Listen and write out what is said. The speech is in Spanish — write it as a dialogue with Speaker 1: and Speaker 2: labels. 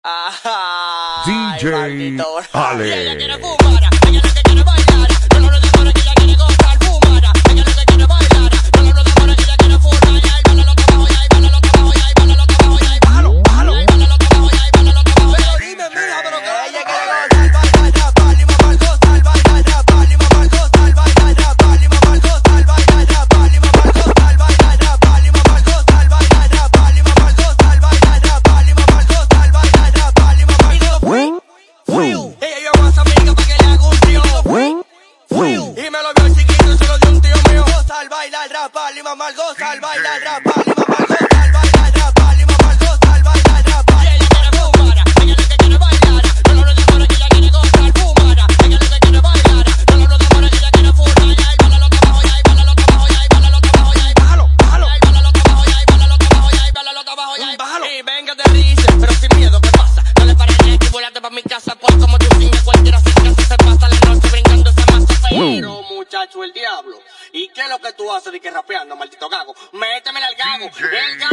Speaker 1: Ay,
Speaker 2: DJ
Speaker 1: maldito.
Speaker 2: Ale.
Speaker 1: Ella quiere fumar, ella lo que quiere bailar. No lo demora que ella quiere gozar. Fumar, ella lo que quiere bailar. No lo demora que ella quiere fumar. Y ahí baila lo que abajo, y ahí baila lo que abajo, y ahí baila lo que abajo, y ahí bájalo, bájalo. Y ahí baila lo que abajo, y ahí baila lo que abajo. Pero dime, mija, pero que ella quiere gozar, bailar, rapar, y mamar, gozar, bailar, rapar, y mamar, gozar, bailar, rapar, y mamar, gozar, bailar, rapar, y mamar, gozar, bailar, rapar, y mamar, gozar, bailar, rapar, y mamar, gozar, bailar, rapar, y mamar, gozar, bailar, rapar, y mamar, gozar. Ella llama a su amiga pa' que le haga un trío. Y me lo vio chiquito y se lo dio un tío mío. Gozar, bailar, rapar, y mamar, gozar, bailar, rapar, y mamar, gozar, bailar, rapar, y mamar, gozar, bailar, rapar. Y ella quiere fumar, ella lo que quiere bailar. No lo demora que ella quiere gozar. Fumar, ella lo que quiere bailar. No lo demora que ella quiere fumar. Y ahí baila lo que abajo, y ahí baila lo que abajo, y ahí baila lo que abajo, y ahí bájalo, bájalo. Y ahí baila lo que abajo, y ahí baila lo que abajo, y ahí baila lo que abajo, y ahí bájalo. Y venga de risa, pero sin miedo, ¿qué pasa? No le pares ni aquí, volate pa' mi casa, pues como tú sin cualquiera se casa se pasa la noche brincando esa masa. Pero muchacho, el diablo. ¿Y qué es lo que tú haces de que rapeando, maldito gago? Métemele al gago. El gago.